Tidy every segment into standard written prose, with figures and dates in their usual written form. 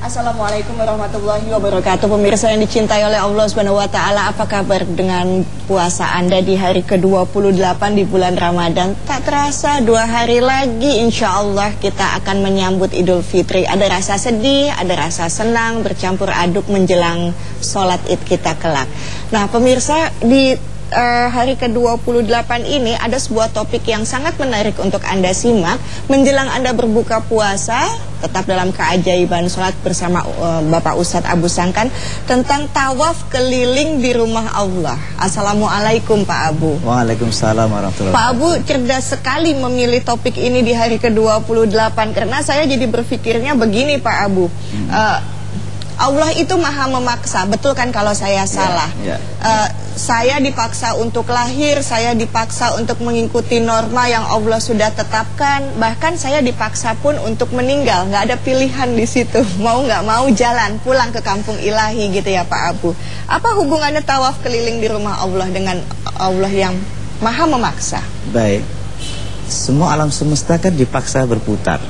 Assalamualaikum warahmatullahi wabarakatuh. Pemirsa yang dicintai oleh Allah Subhanahu wa taala, apa kabar dengan puasa Anda di hari ke-28 di bulan Ramadan? Tak terasa 2 hari lagi insya Allah kita akan menyambut Idul Fitri. Ada rasa sedih, ada rasa senang, bercampur aduk menjelang sholat Id kita kelak. Nah pemirsa, di hari ke-28 ini ada sebuah topik yang sangat menarik untuk Anda simak menjelang Anda berbuka puasa, tetap dalam keajaiban sholat bersama Bapak Ustadz Abu Sangkan, tentang tawaf keliling di rumah Allah. Assalamualaikum Pak Abu. Waalaikumsalam warahmatullahi Pak wabarakatuh. Abu cerdas sekali memilih topik ini di hari ke-28, karena saya jadi berpikirnya begini Pak Abu, Allah itu maha memaksa, betul kan kalau saya salah? Saya dipaksa untuk lahir, saya dipaksa untuk mengikuti norma yang Allah sudah tetapkan. Bahkan saya dipaksa pun untuk meninggal, nggak ada pilihan di situ. Mau nggak mau jalan pulang ke kampung ilahi gitu ya Pak Abu. Apa hubungannya tawaf keliling di rumah Allah dengan Allah yang maha memaksa? Baik, semua alam semesta kan dipaksa berputar.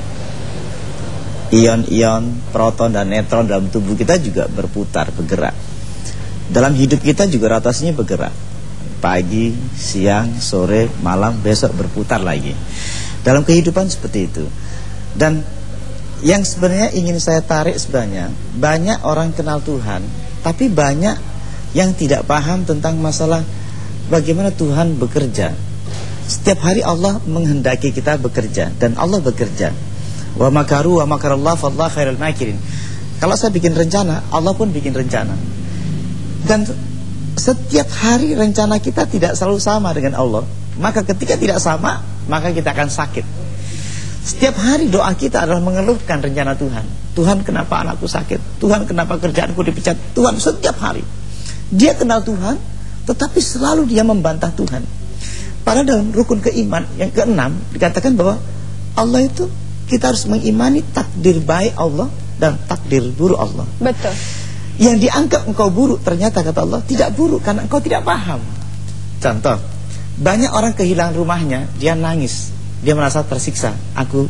Ion-ion, proton dan neutron dalam tubuh kita juga berputar, bergerak. Dalam hidup kita juga rotasinya bergerak. Pagi, siang, sore, malam, besok berputar lagi. Dalam kehidupan seperti itu. Dan yang sebenarnya ingin saya tarik sebenarnya, banyak orang kenal Tuhan, tapi banyak yang tidak paham tentang masalah bagaimana Tuhan bekerja. Setiap hari Allah menghendaki kita bekerja, dan Allah bekerja. Wa makaru wa makarallah fallahu khairul makirin. Kalau saya bikin rencana, Allah pun bikin rencana. Dan setiap hari rencana kita tidak selalu sama dengan Allah. Maka ketika tidak sama, maka kita akan sakit. Setiap hari doa kita adalah mengeluhkan rencana Tuhan. Tuhan, kenapa anakku sakit? Tuhan, kenapa kerjaanku dipecat? Tuhan, setiap hari dia kenal Tuhan, tetapi selalu dia membantah Tuhan. Padahal dalam rukun keiman yang ke-6 dikatakan bahwa Allah itu, kita harus mengimani takdir baik Allah dan takdir buruk Allah. Betul. Yang dianggap engkau buruk, ternyata kata Allah tidak buruk karena engkau tidak paham. Contoh, banyak orang kehilangan rumahnya, dia nangis, dia merasa tersiksa. Aku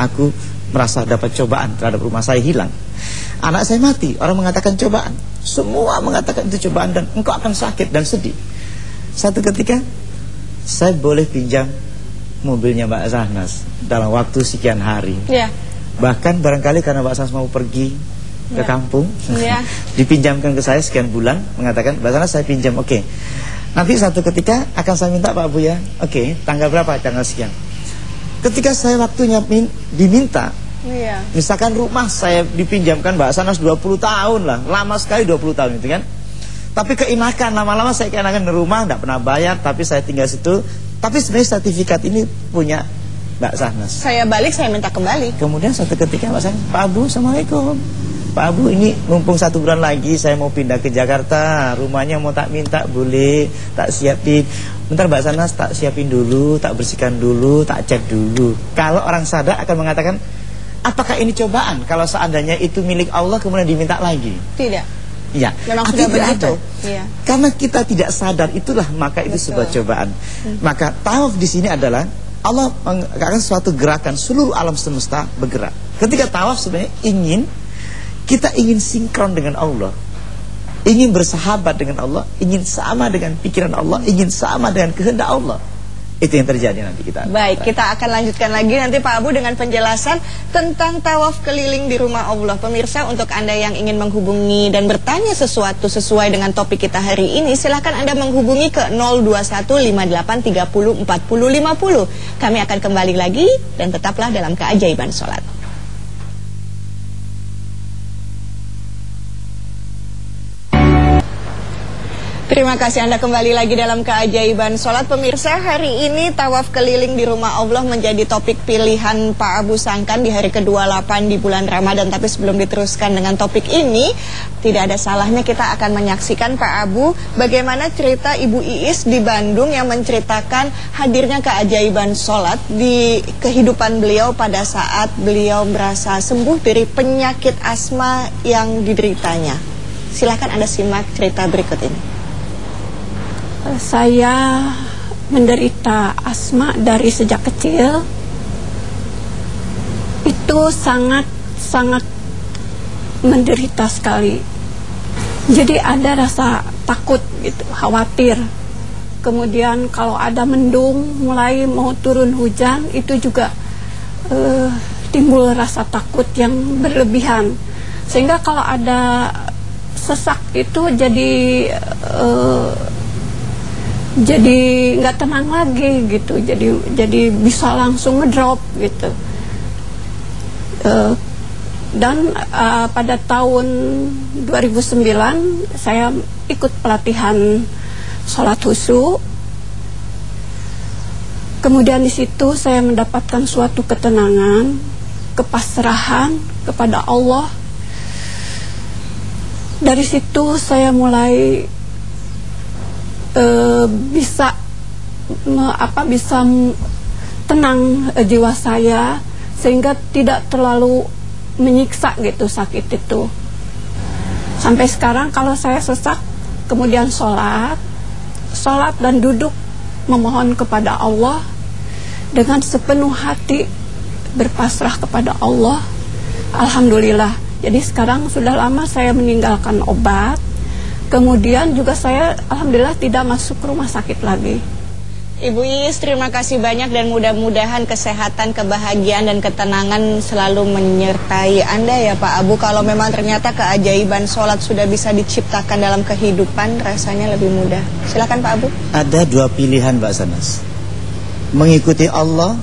merasa dapat cobaan terhadap rumah saya hilang. Anak saya mati, orang mengatakan cobaan. Semua mengatakan itu cobaan dan engkau akan sakit dan sedih. Satu ketika saya boleh pinjam mobilnya Mbak Sahnas dalam waktu sekian hari. Bahkan barangkali karena Mbak Sahnas mau pergi ke kampung, dipinjamkan ke saya sekian bulan, mengatakan Mbak Sahnas saya pinjam, oke. Nanti satu ketika akan saya minta Pak Abu ya, oke, tanggal berapa? Tanggal sekian. Ketika saya waktunya diminta, misalkan rumah saya dipinjamkan Mbak Sahnas 20 tahun lah, lama sekali 20 tahun itu kan. Tapi keinakan, lama-lama saya keinakan di rumah, tidak pernah bayar, tapi saya tinggal situ. Tapi sebenarnya sertifikat ini punya Mbak Sahnas. Saya balik, saya minta kembali. Kemudian satu ketika Mbak Sahnas, Pak Abu, Assalamualaikum. Pak Abu, ini mumpung 1 bulan lagi saya mau pindah ke Jakarta, rumahnya mau tak minta, boleh tak siapin. Bentar Mbak Sahnas, tak siapin dulu, tak bersihkan dulu, tak cat dulu. Kalau orang sadar akan mengatakan, apakah ini cobaan? Kalau seandainya itu milik Allah kemudian diminta lagi? Tidak. Ya, memang sudah begitu. Karena kita tidak sadar, itulah maka itu sebuah cobaan. Maka tawaf di sini adalah Allah mengatakan suatu gerakan, seluruh alam semesta bergerak. Ketika tawaf sebenarnya kita ingin sinkron dengan Allah, ingin bersahabat dengan Allah, ingin sama dengan pikiran Allah, ingin sama dengan kehendak Allah. Itu yang terjadi nanti kita. Baik, kita akan lanjutkan lagi nanti Pak Abu dengan penjelasan tentang tawaf keliling di rumah Allah. Pemirsa, untuk Anda yang ingin menghubungi dan bertanya sesuatu sesuai dengan topik kita hari ini, silakan Anda menghubungi ke 02158304050. Kami akan kembali lagi dan tetaplah dalam keajaiban sholat. Terima kasih Anda kembali lagi dalam keajaiban sholat. Pemirsa, hari ini tawaf keliling di rumah Allah menjadi topik pilihan Pak Abu Sangkan di hari ke-28 di bulan Ramadan. Tapi sebelum diteruskan dengan topik ini, tidak ada salahnya kita akan menyaksikan Pak Abu bagaimana cerita Ibu Iis di Bandung yang menceritakan hadirnya keajaiban sholat di kehidupan beliau pada saat beliau merasa sembuh dari penyakit asma yang dideritanya. Silahkan Anda simak cerita berikut ini. Saya menderita asma dari sejak kecil. Itu sangat menderita sekali. Jadi ada rasa takut gitu, khawatir. Kemudian kalau ada mendung, mulai mau turun hujan, itu juga timbul rasa takut yang berlebihan. Sehingga kalau ada sesak itu jadi nggak tenang lagi gitu. Jadi bisa langsung ngedrop gitu. Dan pada tahun 2009 saya ikut pelatihan sholat khusyuk. Kemudian di situ saya mendapatkan suatu ketenangan, kepasrahan kepada Allah. Dari situ saya mulai bisa tenang jiwa saya, sehingga tidak terlalu menyiksa gitu sakit itu. Sampai sekarang kalau saya sesak, kemudian sholat dan duduk memohon kepada Allah dengan sepenuh hati, berpasrah kepada Allah, alhamdulillah. Jadi sekarang sudah lama saya meninggalkan obat. Kemudian juga saya alhamdulillah tidak masuk rumah sakit lagi. Ibu Iis, terima kasih banyak dan mudah-mudahan kesehatan, kebahagiaan dan ketenangan selalu menyertai Anda ya Pak Abu. Kalau memang ternyata keajaiban sholat sudah bisa diciptakan dalam kehidupan, rasanya lebih mudah. Silakan Pak Abu. Ada dua pilihan Mbak Sanas. Mengikuti Allah,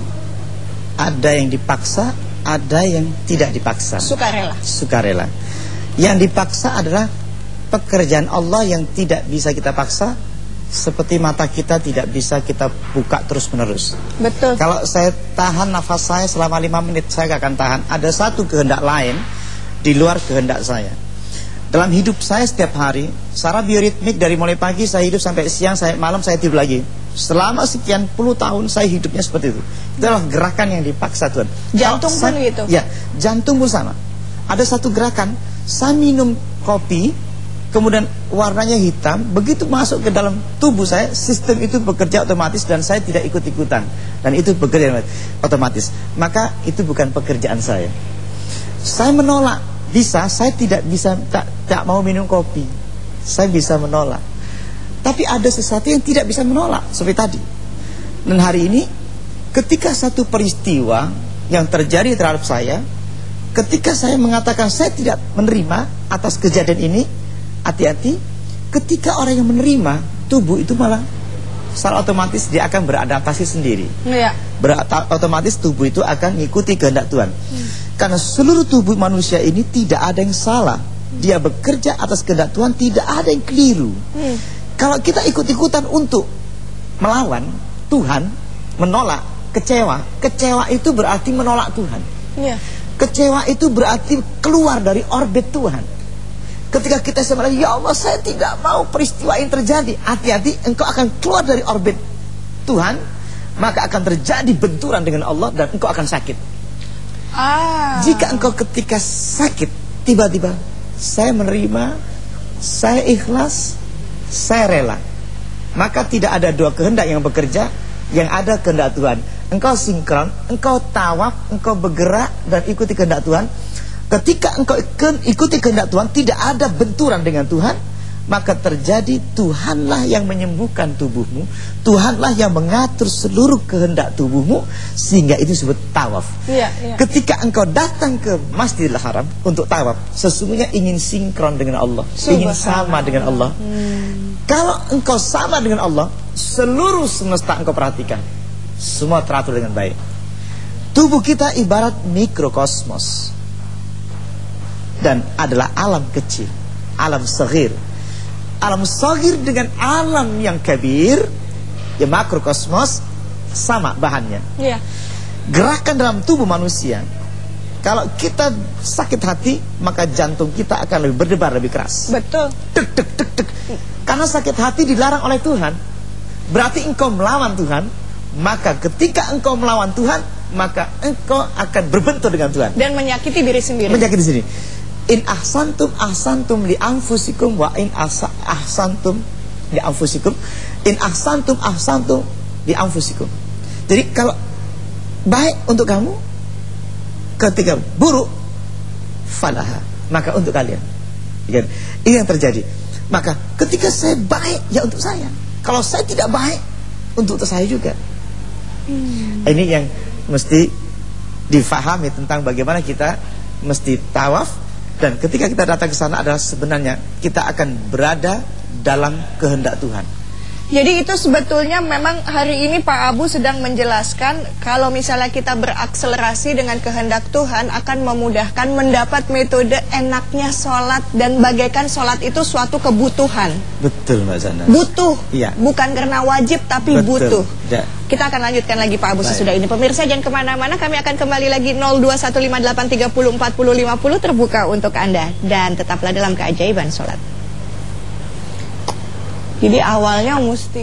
ada yang dipaksa, ada yang tidak dipaksa. Sukarela. Sukarela. Yang dipaksa adalah pekerjaan Allah yang tidak bisa kita paksa. Seperti mata kita tidak bisa kita buka terus-menerus. Betul. Kalau saya tahan nafas saya selama 5 menit, saya gak akan tahan. Ada satu kehendak lain di luar kehendak saya. Dalam hidup saya setiap hari, secara bioritmik dari mulai pagi saya hidup sampai siang, saya malam saya tidur lagi. Selama sekian puluh tahun saya hidupnya seperti itu. Itu adalah gerakan yang dipaksa Tuhan. Jantung pun gitu? Ya, jantung pun sama. Ada satu gerakan, saya minum kopi, kemudian warnanya hitam, begitu masuk ke dalam tubuh saya, sistem itu bekerja otomatis dan saya tidak ikut-ikutan. Dan itu bekerja otomatis. Maka itu bukan pekerjaan saya. Saya menolak, saya tidak bisa, tak mau minum kopi. Saya bisa menolak. Tapi ada sesuatu yang tidak bisa menolak, seperti tadi. Dan hari ini, ketika satu peristiwa yang terjadi terhadap saya, ketika saya mengatakan saya tidak menerima atas kejadian ini, hati-hati, ketika orang yang menerima, tubuh itu malah secara otomatis dia akan beradaptasi sendiri. Ya. Otomatis tubuh itu akan mengikuti kehendak Tuhan. Karena seluruh tubuh manusia ini tidak ada yang salah. Dia bekerja atas kehendak Tuhan, tidak ada yang keliru. Kalau kita ikut-ikutan untuk melawan Tuhan, menolak, kecewa itu berarti menolak Tuhan. Ya. Kecewa itu berarti keluar dari orbit Tuhan. Ketika kita sebenarnya, ya Allah saya tidak mau peristiwa ini terjadi, hati-hati, engkau akan keluar dari orbit Tuhan, maka akan terjadi benturan dengan Allah dan engkau akan sakit. Jika engkau ketika sakit, tiba-tiba saya menerima, saya ikhlas, saya rela, maka tidak ada dua kehendak yang bekerja, yang ada kehendak Tuhan. Engkau sinkron, engkau tawaf, engkau bergerak dan ikuti kehendak Tuhan. Ketika engkau ikuti kehendak Tuhan, tidak ada benturan dengan Tuhan, maka terjadi Tuhanlah yang menyembuhkan tubuhmu, Tuhanlah yang mengatur seluruh kehendak tubuhmu, sehingga itu disebut tawaf. Ketika engkau datang ke Masjidil Haram untuk tawaf, sesungguhnya ingin sinkron dengan Allah, ingin sama dengan Allah. Kalau engkau sama dengan Allah, seluruh semesta engkau perhatikan, semua teratur dengan baik. Tubuh kita ibarat mikrokosmos dan adalah alam kecil, alam saghir. Alam saghir dengan alam yang kabir, ya makrokosmos, sama bahannya. Gerakan dalam tubuh manusia, kalau kita sakit hati, maka jantung kita akan lebih berdebar lebih keras. Betul. Dek dek dek dek. Karena sakit hati dilarang oleh Tuhan, berarti engkau melawan Tuhan. Maka ketika engkau melawan Tuhan, maka engkau akan berbentur dengan Tuhan dan menyakiti diri sendiri. Menyakiti sendiri. In ahsantum li anfusikum wa in ahsantum li anfusikum. In ahsantum li anfusikum. Jadi kalau baik untuk kamu, ketika buruk falaha. maka untuk kalian. Ya, ini yang terjadi. Maka ketika saya baik, ya untuk saya. Kalau saya tidak baik, untuk saya juga. Ini yang mesti difahami tentang bagaimana kita mesti tawaf. Dan ketika kita datang ke sana adalah sebenarnya kita akan berada dalam kehendak Tuhan. Jadi itu sebetulnya memang hari ini Pak Abu sedang menjelaskan kalau misalnya kita berakselerasi dengan kehendak Tuhan akan memudahkan mendapat metode enaknya sholat dan bagaikan sholat itu suatu kebutuhan. Betul Mbak Zana. Butuh, iya. Bukan karena wajib tapi betul. Butuh. Ya. Kita akan lanjutkan lagi Pak Abu sesudah ini. Pemirsa jangan kemana-mana, kami akan kembali lagi 0215830450 terbuka untuk Anda. Dan tetaplah dalam keajaiban sholat. Jadi awalnya mesti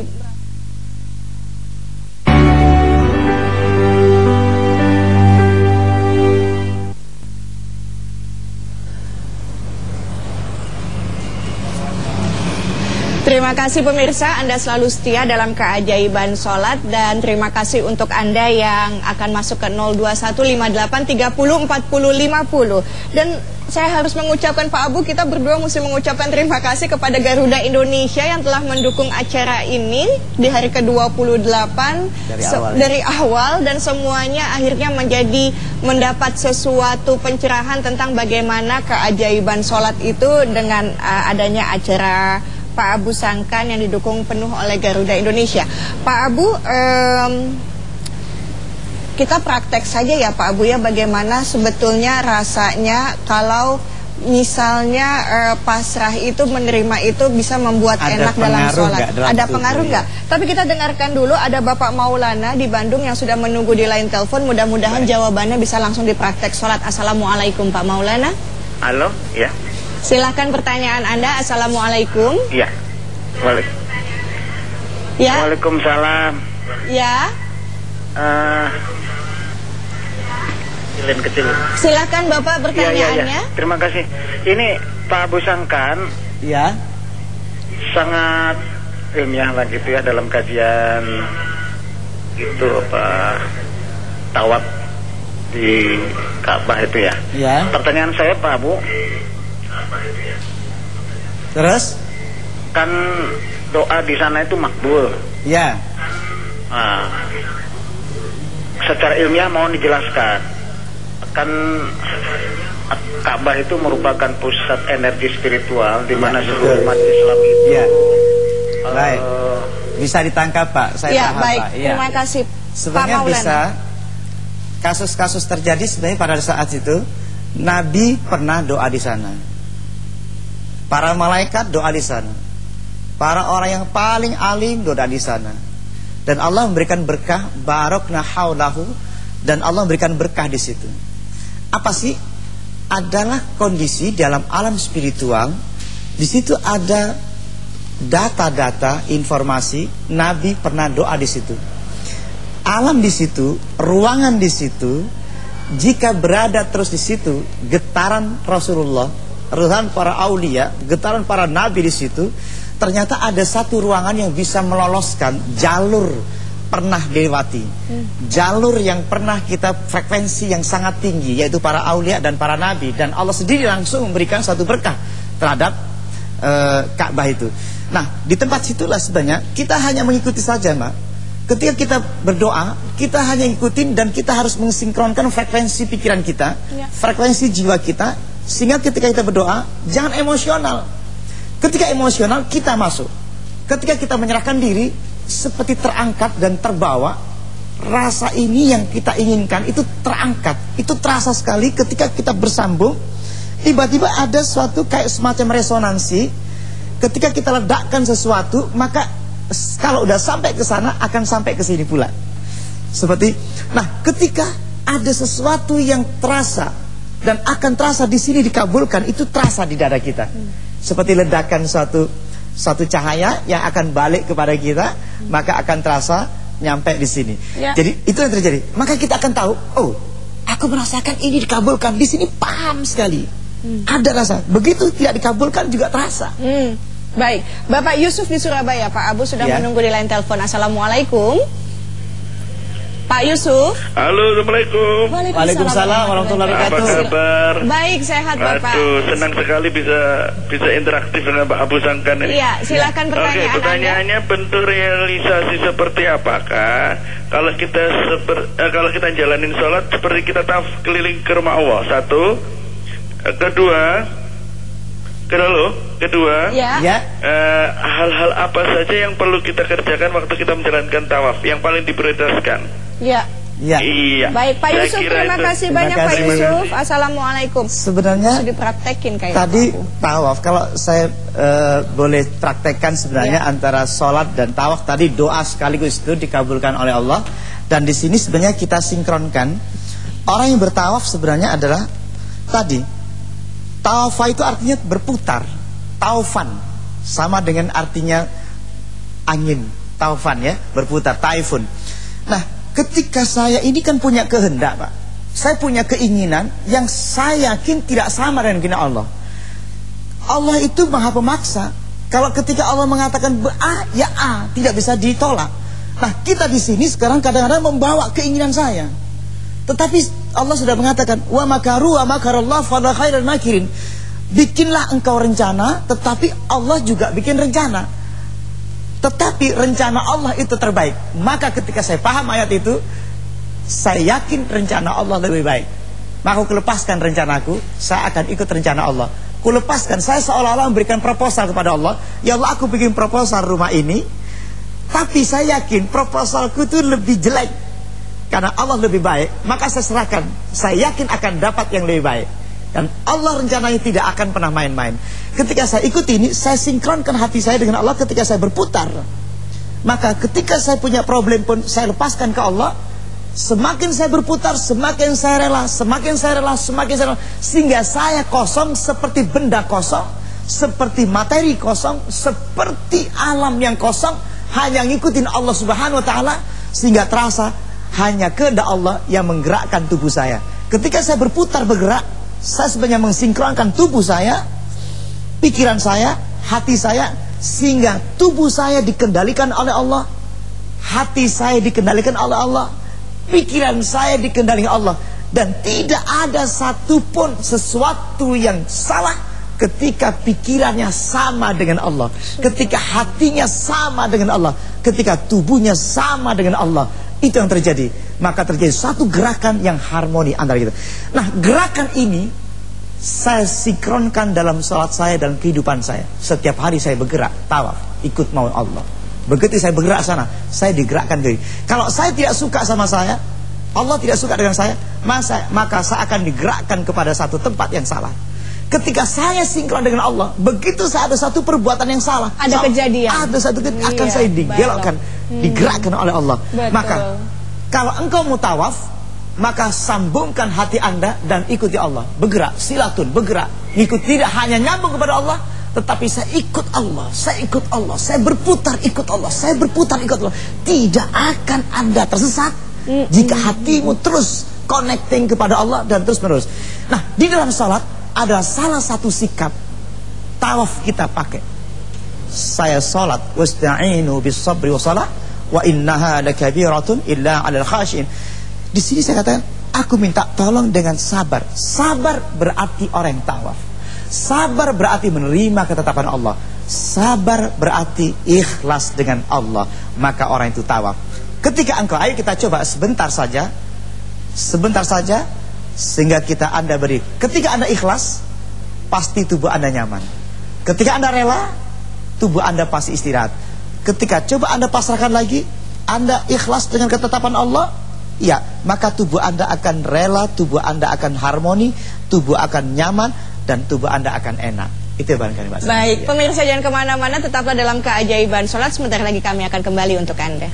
Terima kasih pemirsa, Anda selalu setia dalam keajaiban sholat. Dan terima kasih untuk Anda yang akan masuk ke 0215830450. Dan saya harus mengucapkan Pak Abu, kita berdua mesti mengucapkan terima kasih kepada Garuda Indonesia yang telah mendukung acara ini di hari ke-28 dari awal dan semuanya akhirnya mendapat sesuatu pencerahan tentang bagaimana keajaiban sholat itu dengan adanya acara Pak Abu Sangkan yang didukung penuh oleh Garuda Indonesia. Pak Abu, kita praktek saja ya Pak Abu ya, bagaimana sebetulnya rasanya kalau misalnya pasrah itu menerima itu bisa membuat enak dalam sholat. Ada pengaruh nggak? Tapi kita dengarkan dulu, ada Bapak Maulana di Bandung yang sudah menunggu di line telepon. Mudah-mudahan jawabannya bisa langsung dipraktek sholat. Assalamualaikum Pak Maulana. Halo, ya. Silahkan pertanyaan Anda. Assalamualaikum. Ya. Ya. Waalaikumsalam. Ya. Kecil. Silakan Bapak pertanyaannya. Ya. Terima kasih. Ini Pak Abu Sangkan. Ya. Sangat ilmiah lah gitu ya dalam kajian itu tawaf di Ka'bah itu ya. Ya. Pertanyaan saya Pak Abu. Terus? Kan doa di sana itu makbul. Ya. Secara ilmiah mohon dijelaskan. Kan Ka'bah itu merupakan pusat energi spiritual di mana seluruh umat Islam itu. Ya. Baik. Bisa ditangkap Pak. Saya paham baik. Pak. Ya. Terima kasih. Sebenarnya bisa kasus-kasus terjadi sebenarnya pada saat itu Nabi pernah doa di sana. Para malaikat doa di sana. Para orang yang paling alim doa di sana. Dan Allah memberikan berkah, barakna haulahu, dan Allah memberikan berkah di situ. Apa sih? Adalah kondisi dalam alam spiritual. Di situ ada data-data, informasi Nabi pernah doa di situ. Alam di situ, ruangan di situ, jika berada terus di situ, getaran Rasulullah, getaran para aulia, getaran para nabi di situ, ternyata ada satu ruangan yang bisa meloloskan jalur pernah dilewati, jalur yang pernah kita frekuensi yang sangat tinggi, yaitu para aulia dan para nabi, dan Allah sendiri langsung memberikan satu berkah terhadap Ka'bah itu. Nah, di tempat situlah sebenarnya kita hanya mengikuti saja, Mbak. Ketika kita berdoa, kita hanya ikutin dan kita harus mensinkronkan frekuensi pikiran kita, frekuensi jiwa kita, sehingga ketika kita berdoa jangan emosional. Ketika emosional kita masuk. Ketika kita menyerahkan diri seperti terangkat dan terbawa, rasa ini yang kita inginkan itu terangkat. Itu terasa sekali ketika kita bersambung. Tiba-tiba ada suatu kayak semacam resonansi. Ketika kita ledakkan sesuatu, maka kalau udah sampai ke sana akan sampai ke sini pula. Seperti, nah ketika ada sesuatu yang terasa dan akan terasa di sini dikabulkan, itu terasa di dada kita. Seperti ledakan satu cahaya yang akan balik kepada kita, maka akan terasa nyampe di sini. Jadi itu yang terjadi. Maka kita akan tahu, oh, aku merasakan ini dikabulkan di sini, paham sekali. Ada rasa. Begitu tidak dikabulkan juga terasa. Baik, Bapak Yusuf di Surabaya, Pak Abu sudah menunggu di line telepon. Assalamualaikum. Pak Yusuf. Halo, Assalamualaikum. Waalaikumsalam warahmatullahi Apa wabarakatuh. kabar? Baik, sehat Bapak. Aduh, senang sekali bisa interaktif dengan Pak Abu Sangkan ini. Iya, silakan Oke, pertanyaan pertanyaannya bentuk realisasi seperti apakah kalau kita jalanin sholat seperti kita tawaf keliling ke rumah Allah? Satu. Kedua, Ya. Ya. hal-hal apa saja yang perlu kita kerjakan waktu kita menjalankan tawaf yang paling diprioritaskan? Ya. Ya. Iya. Baik, Pak Saya Yusuf, kira terima itu. kasih Terima banyak Pak kasih. Yusuf. Assalamualaikum. Sebenarnya Sudah dipraktekin kayak tadi aku. tawaf, kalau saya boleh praktekkan sebenarnya Ya. antara sholat dan tawaf tadi, doa sekaligus itu dikabulkan oleh Allah. Dan di sini sebenarnya kita sinkronkan. Orang yang bertawaf sebenarnya adalah tadi, tawafa itu artinya berputar. Taufan sama dengan artinya angin, taufan ya, berputar, taifun. Nah, ketika saya ini kan punya kehendak, Pak. Saya punya keinginan yang saya yakin tidak sama dengan keinginan Allah. Allah itu maha pemaksa. Kalau ketika Allah mengatakan A, ya A, tidak bisa ditolak. Nah, kita di sini sekarang kadang-kadang membawa keinginan saya. Tetapi Allah sudah mengatakan, wa makaru wa makarallah fala khairal makirin. Bikinlah engkau rencana, tetapi Allah juga bikin rencana. Tetapi rencana Allah itu terbaik. Maka ketika saya paham ayat itu, saya yakin rencana Allah lebih baik. Maka aku lepaskan rencanaku, saya akan ikut rencana Allah. Aku lepaskan, saya seolah-olah memberikan proposal kepada Allah. Ya Allah, aku bikin proposal rumah ini, tapi saya yakin proposalku itu lebih jelek. Karena Allah lebih baik, maka saya serahkan. Saya yakin akan dapat yang lebih baik. Dan Allah rencananya tidak akan pernah main-main. Ketika saya ikuti ini, saya sinkronkan hati saya dengan Allah ketika saya berputar. Maka ketika saya punya problem pun, saya lepaskan ke Allah. Semakin saya berputar, semakin saya rela, semakin saya rela, semakin saya rela. Sehingga saya kosong seperti benda kosong, seperti materi kosong, seperti alam yang kosong. Hanya ngikutin Allah subhanahu wa ta'ala. Sehingga terasa hanya kehendak Allah yang menggerakkan tubuh saya. Ketika saya berputar bergerak, saya sebenarnya mensinkronkan tubuh saya, pikiran saya, hati saya, sehingga tubuh saya dikendalikan oleh Allah, hati saya dikendalikan oleh Allah, pikiran saya dikendalikan Allah. Dan tidak ada satupun sesuatu yang salah ketika pikirannya sama dengan Allah, ketika hatinya sama dengan Allah, ketika tubuhnya sama dengan Allah. Itu yang terjadi. Maka terjadi satu gerakan yang harmoni antara kita. Nah, gerakan ini saya sinkronkan dalam salat saya, dalam kehidupan saya. Setiap hari saya bergerak, tawaf, ikut mau Allah. Begitu saya bergerak sana, saya digerakkan diri. Kalau saya tidak suka sama saya, Allah tidak suka dengan saya, maka saya akan digerakkan kepada satu tempat yang salah. Ketika saya sinkron dengan Allah, begitu saya ada satu perbuatan yang salah, Ada kejadian. Ada satu kejadian, akan Iya, saya digelokkan, digerakkan oleh Allah. Betul. Maka kalau engkau mau tawaf, maka sambungkan hati anda dan ikuti Allah. Bergerak, silatun, bergerak, ikut. Tidak hanya nyambung kepada Allah, tetapi saya ikut Allah, saya ikut Allah, saya berputar ikut Allah, saya berputar ikut Allah. Tidak akan anda tersesat jika hatimu terus connecting kepada Allah dan terus menerus. Nah, di dalam salat ada salah satu sikap tawaf kita pakai. Saya salat, wasta'inu bis sabri wa salah, wa innaha lakabiratun illa 'alal khashin. Di sini saya katakan, aku minta tolong dengan sabar. Sabar berarti orang yang tawaf. Sabar berarti menerima ketetapan Allah. Sabar berarti ikhlas dengan Allah. Maka orang itu tawaf. Ketika engkau, ayo kita coba sebentar saja, sehingga anda beri. Ketika anda ikhlas, pasti tubuh anda nyaman. Ketika anda rela, tubuh anda pasti istirahat. Ketika coba anda pasrahkan lagi, anda ikhlas dengan ketetapan Allah, ya, maka tubuh anda akan rela, tubuh anda akan harmoni, tubuh akan nyaman, dan tubuh anda akan enak. Itu barangkali Mbak. Baik, pemirsa jangan kemana-mana, tetaplah dalam keajaiban sholat. Sebentar lagi kami akan kembali untuk Anda.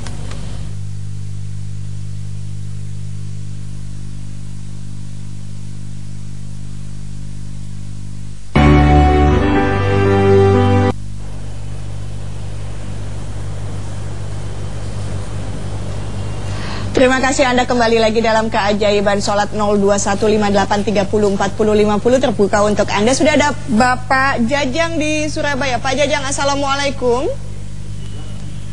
Terima kasih Anda kembali lagi dalam keajaiban sholat 021583040050 terbuka untuk Anda. Sudah ada Bapak Jajang di Surabaya. Pak Jajang, Assalamualaikum.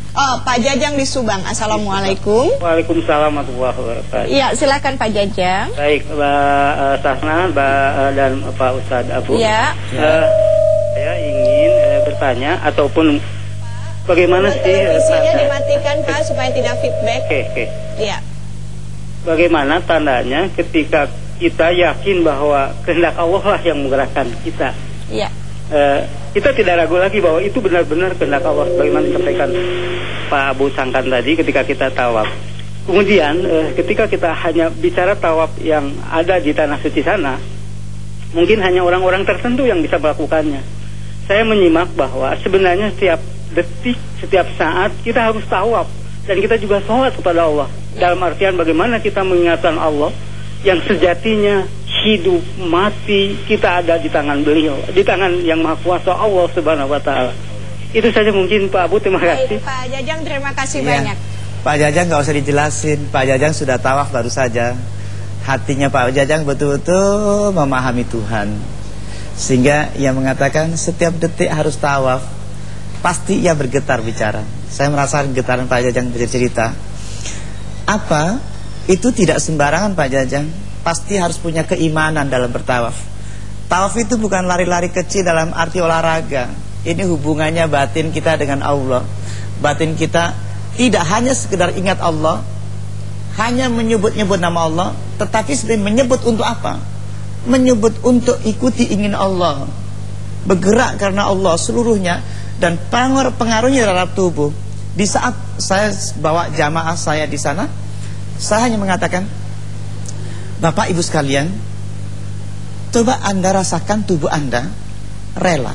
Oh, Pak Jajang di Subang. Assalamualaikum. Waalaikumsalam warahmatullahi wabarakatuh. Iya, silakan Pak Jajang. Baik, Mbak Sahna, dan Pak Ustadz Abu. Ya. Saya ingin bertanya ataupun bagaimana sih televisinya dimatikan Pak supaya tidak feedback. Oke. Iya. Bagaimana tandanya ketika kita yakin bahwa kehendak Allah lah yang menggerakkan kita? Iya. Kita tidak ragu lagi bahwa itu benar-benar kehendak Allah, bagaimana disampaikan Pak Abu Sangkan tadi ketika kita tawaf. Kemudian ketika kita hanya bicara tawaf yang ada di tanah suci sana, mungkin hanya orang-orang tertentu yang bisa melakukannya. Saya menyimak bahwa sebenarnya setiap detik, setiap saat kita harus tawaf, dan kita juga sholat kepada Allah. Dalam artian bagaimana kita mengingatkan Allah yang sejatinya hidup mati kita ada di tangan beliau, di tangan yang maha kuasa Allah Subhanahu wa ta'ala. Itu saja mungkin Pak Abu, terima kasih. Baik, Pak Jajang, terima kasih banyak. Pak Jajang nggak usah dijelasin, Pak Jajang sudah tawaf baru saja. Hatinya Pak Jajang betul-betul memahami Tuhan, sehingga ia mengatakan setiap detik harus tawaf. Pasti ia bergetar bicara. Saya merasakan getaran Pak Jajang bercerita. Apa? Itu tidak sembarangan Pak Jajang. Pasti harus punya keimanan dalam bertawaf. Tawaf itu bukan lari-lari kecil dalam arti olahraga. Ini hubungannya batin kita dengan Allah. Batin kita tidak hanya sekedar ingat Allah, hanya menyebut-nyebut nama Allah, tetapi sebenarnya menyebut untuk apa? Menyebut untuk ikuti ingin Allah, bergerak karena Allah seluruhnya, dan pengaruhnya terhadap tubuh. Di saat saya bawa jamaah saya di sana, saya hanya mengatakan, Bapak Ibu sekalian, coba Anda rasakan tubuh Anda rela.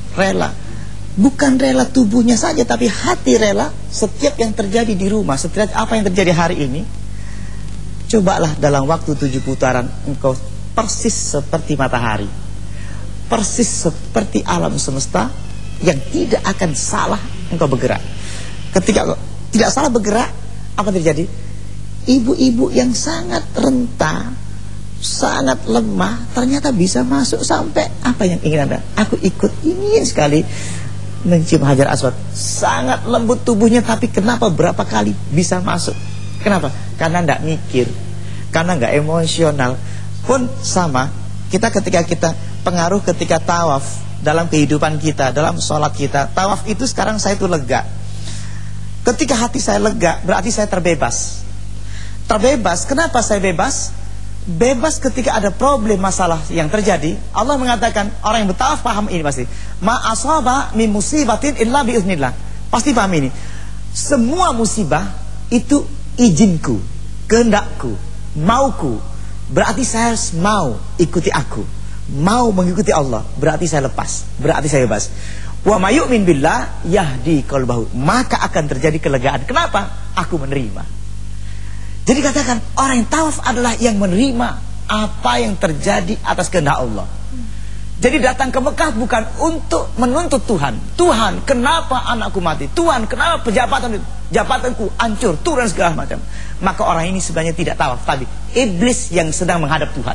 Bukan rela tubuhnya saja, tapi hati rela. Setiap yang terjadi di rumah, setiap apa yang terjadi hari ini, cobalah dalam waktu 7 putaran engkau persis seperti matahari, persis seperti alam semesta yang tidak akan salah engkau bergerak. Ketika engkau tidak salah bergerak, apa terjadi? Ibu-ibu yang sangat renta, sangat lemah, ternyata bisa masuk sampai apa yang ingin Anda. Aku ingin sekali mencium Hajar Aswad. Sangat lembut tubuhnya, tapi kenapa berapa kali bisa masuk? Kenapa? Karena tidak mikir, karena nggak emosional. Pun sama, ketika kita pengaruh ketika tawaf dalam kehidupan kita, dalam sholat kita. Tawaf itu sekarang saya itu lega. Ketika hati saya lega, berarti saya terbebas. Terbebas, kenapa saya bebas? Bebas ketika ada problem, masalah yang terjadi. Allah mengatakan, orang yang bertawaf paham ini pasti. Ma asaba min musibatin illa biiznillah. Pasti paham ini. Semua musibah itu izinku, kehendakku, mauku. Berarti saya harus mau ikuti aku, mau mengikuti Allah. Berarti saya lepas, berarti saya bebas. Wa may yu'min billah yahdi qalbahu. Maka akan terjadi kelegaan. Kenapa? Aku menerima. Jadi katakan, orang yang tawaf adalah yang menerima apa yang terjadi atas kehendak Allah. Jadi datang ke Mekah bukan untuk menuntut Tuhan. Tuhan, kenapa anakku mati? Tuhan, kenapa jabatanku hancur, turun segala macam. Maka orang ini sebenarnya tidak tawaf, tapi iblis yang sedang menghadap Tuhan.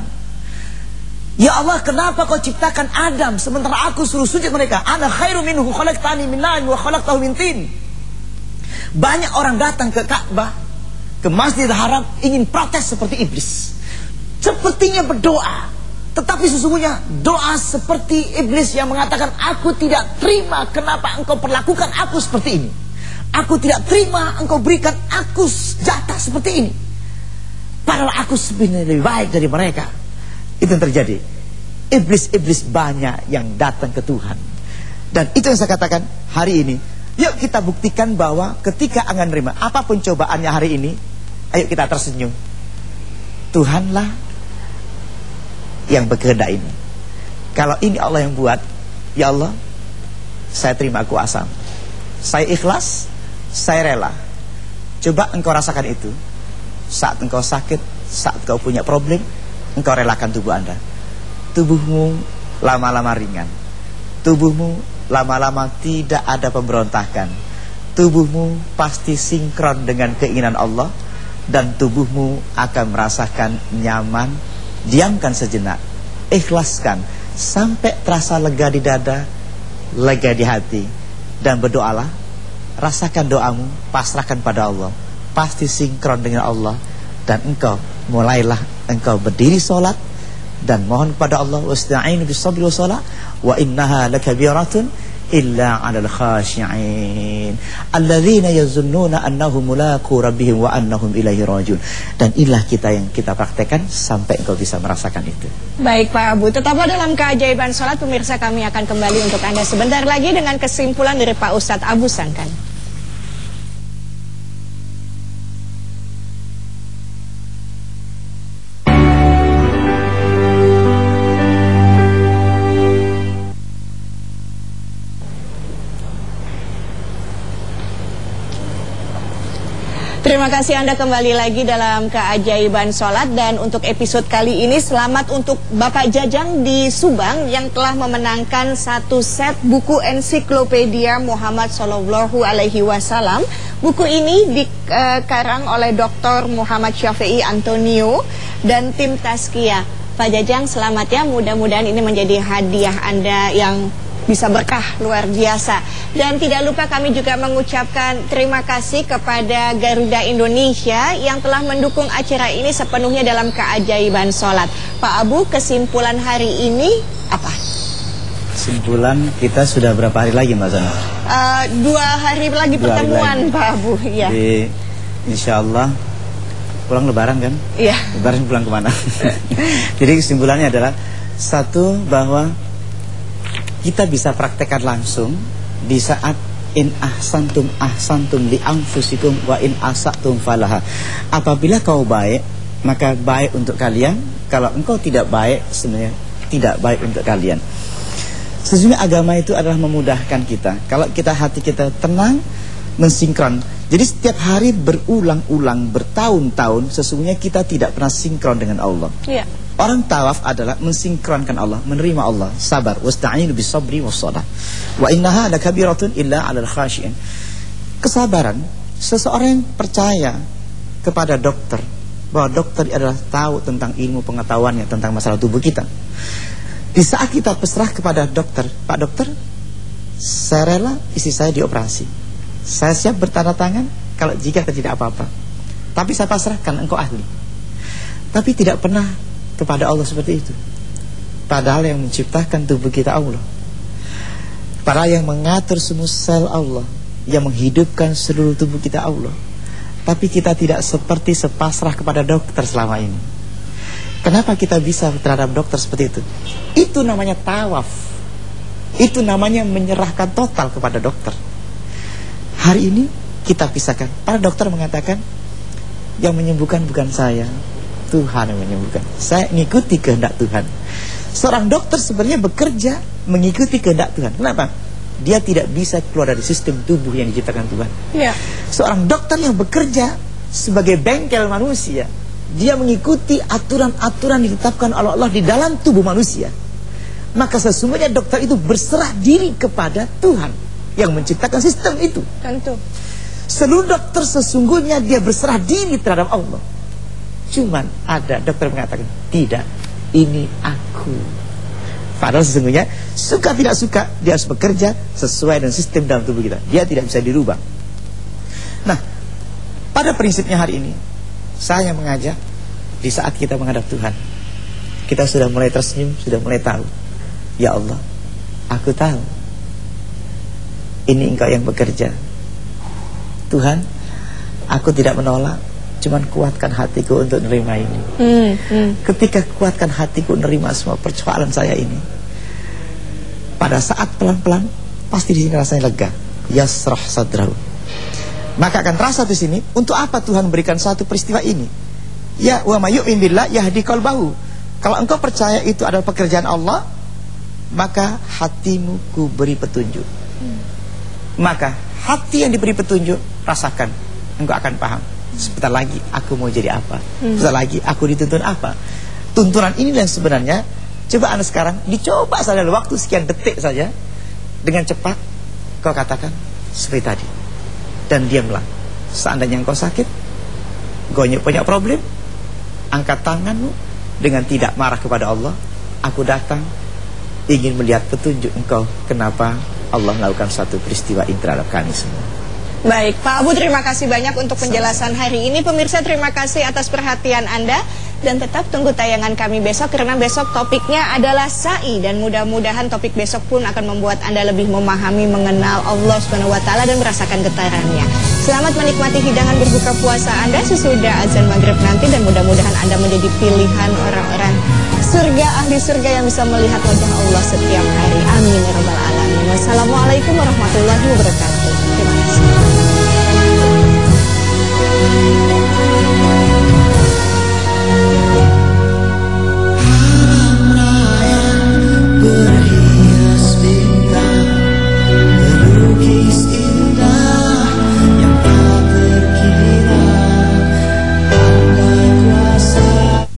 Ya Allah, kenapa kau ciptakan Adam sementara aku suruh sujud mereka? Ana khairu minhu khalaqtani min narin wa khalaqtahu min tin. Banyak orang datang ke Ka'bah, ke Masjidil Haram, ingin protes seperti iblis. Sepertinya berdoa, tetapi sesungguhnya doa seperti iblis yang mengatakan, aku tidak terima kenapa engkau perlakukan aku seperti ini. Aku tidak terima engkau berikan aku jatah seperti ini, padahal aku sebenarnya lebih baik dari mereka. Itu yang terjadi. Iblis-iblis banyak yang datang ke Tuhan. Dan itu yang saya katakan hari ini. Yuk kita buktikan bahwa ketika akan menerima apapun cobaannya hari ini, ayo kita tersenyum. Tuhanlah yang berkehendak ini. Kalau ini Allah yang buat, ya Allah, saya terima kuasa. Saya ikhlas, saya rela. Coba engkau rasakan itu. Saat engkau sakit, saat engkau punya problem, engkau relakan tubuh Anda. Tubuhmu lama-lama ringan. Tubuhmu lama-lama tidak ada pemberontakan. Tubuhmu pasti sinkron dengan keinginan Allah, dan tubuhmu akan merasakan nyaman. Diamkan sejenak, ikhlaskan sampai terasa lega di dada, lega di hati, dan berdoalah, rasakan doamu, pasrahkan pada Allah, pasti sinkron dengan Allah. Dan engkau mulailah engkau berdiri solat dan mohon kepada Allah, wasta'inu bis-sabri was-salah wa innaha lakabiratun illa 'alal khashi'in alladzina yazunnuna annahum mulaqu rabbihim wa annahum ilaihi raji'un. Dan inilah yang kita praktekkan sampai engkau bisa merasakan itu. Baik Pak Abu, tetaplah dalam keajaiban sholat. Pemirsa, kami akan kembali untuk Anda sebentar lagi dengan kesimpulan dari Pak Ustadz Abu Sangkan. Terima kasih Anda kembali lagi dalam keajaiban sholat. Dan untuk episode kali ini, selamat untuk Bapak Jajang di Subang yang telah memenangkan satu set buku ensiklopedia Muhammad Sallallahu Alaihi Wasallam. Buku ini dikarang oleh Dr. Muhammad Syafi'i Antonio dan tim Tazkiyah. Pak Jajang, selamat ya, mudah-mudahan ini menjadi hadiah Anda yang bisa berkah luar biasa. Dan tidak lupa kami juga mengucapkan terima kasih kepada Garuda Indonesia yang telah mendukung acara ini sepenuhnya dalam keajaiban sholat. Pak Abu, kesimpulan hari ini apa? Kesimpulan kita sudah berapa hari lagi Mbak Zana? 2 hari lagi pertemuan Pak Abu. Ya. Jadi insyaallah pulang lebaran kan? Iya. Lebaran pulang kemana? Jadi kesimpulannya adalah satu, bahwa kita bisa praktekkan langsung di saat in ahsantum li anfusikum wa in asatum falaha. Apabila kau baik, maka baik untuk kalian. Kalau engkau tidak baik, sebenarnya tidak baik untuk kalian. Sesungguhnya agama itu adalah memudahkan kita. Kalau kita hati kita tenang, mensinkron. Jadi setiap hari berulang-ulang, bertahun-tahun, sesungguhnya kita tidak pernah sinkron dengan Allah. Iya. Orang tawaf adalah mensinkronkan Allah, menerima Allah, sabar, wasta'inu bis-sabri was-salah. Wa innaha lakabiratun illa 'alal khashi'in. Kesabaran, seseorang yang percaya kepada dokter, bahwa dokter adalah tahu tentang ilmu pengetahuannya tentang masalah tubuh kita. Di saat kita pasrah kepada dokter, Pak dokter, saya rela istri saya dioperasi. Saya siap bertanda tangan kalau jika tidak apa-apa. Tapi saya pasrahkan, engkau ahli. Tapi tidak pernah kepada Allah seperti itu. Padahal yang menciptakan tubuh kita Allah, padahal yang mengatur semua sel Allah, yang menghidupkan seluruh tubuh kita Allah. Tapi kita tidak seperti sepasrah kepada dokter selama ini. Kenapa kita bisa terhadap dokter seperti itu? Itu namanya tawaf. Itu namanya menyerahkan total kepada dokter. Hari ini kita pisahkan. Para dokter mengatakan yang menyembuhkan bukan saya, Tuhan yang menyembuhkan. Saya mengikuti kehendak Tuhan. Seorang dokter sebenarnya bekerja mengikuti kehendak Tuhan. Kenapa? Dia tidak bisa keluar dari sistem tubuh yang diciptakan Tuhan. Ya. Seorang dokter yang bekerja sebagai bengkel manusia, dia mengikuti aturan-aturan ditetapkan oleh Allah di dalam tubuh manusia. Maka sesungguhnya dokter itu berserah diri kepada Tuhan yang menciptakan sistem itu. Tentu. Seluruh dokter sesungguhnya dia berserah diri terhadap Allah. Cuman ada dokter mengatakan, tidak, ini aku. Padahal sesungguhnya suka tidak suka, dia harus bekerja sesuai dengan sistem dalam tubuh kita. Dia tidak bisa dirubah. Nah, pada prinsipnya hari ini saya mengajak, di saat kita menghadap Tuhan, kita sudah mulai tersenyum, sudah mulai tahu, ya Allah, aku tahu ini Engkau yang bekerja. Tuhan, aku tidak menolak, cuman kuatkan hatiku untuk menerima ini. Ketika kuatkan hatiku menerima semua persoalan saya ini, pada saat pelan-pelan pasti di sini rasanya lega. Yasrah sadrahu. Maka akan terasa di sini, untuk apa Tuhan berikan satu peristiwa ini? Ya, wa may yu'min billah yahdi qalbahu. Kalau engkau percaya itu adalah pekerjaan Allah, maka hatimu ku beri petunjuk. Maka hati yang diberi petunjuk, rasakan, engkau akan paham. Sebentar lagi aku mau jadi apa, sebentar lagi aku dituntun apa. Tuntunan ini yang sebenarnya, coba Anda sekarang dicoba saja dalam waktu sekian detik saja, dengan cepat kau katakan seperti tadi, dan diamlah. Seandainya engkau sakit, engkau punya problem, angkat tanganmu dengan tidak marah kepada Allah. Aku datang ingin melihat petunjuk engkau, kenapa Allah melakukan satu peristiwa ini terhadap kami semua. Baik, Pak Abu, terima kasih banyak untuk penjelasan hari ini. Pemirsa, terima kasih atas perhatian Anda. Dan tetap tunggu tayangan kami besok, karena besok topiknya adalah sa'i. Dan mudah-mudahan topik besok pun akan membuat Anda lebih memahami, mengenal Allah SWT dan merasakan getarannya. Selamat menikmati hidangan berbuka puasa Anda sesudah azan maghrib nanti. Dan mudah-mudahan Anda menjadi pilihan orang-orang surga, ahli surga yang bisa melihat wajah Allah setiap hari. Amin ya rabbal alamin. Wassalamualaikum warahmatullahi wabarakatuh. Terima kasih.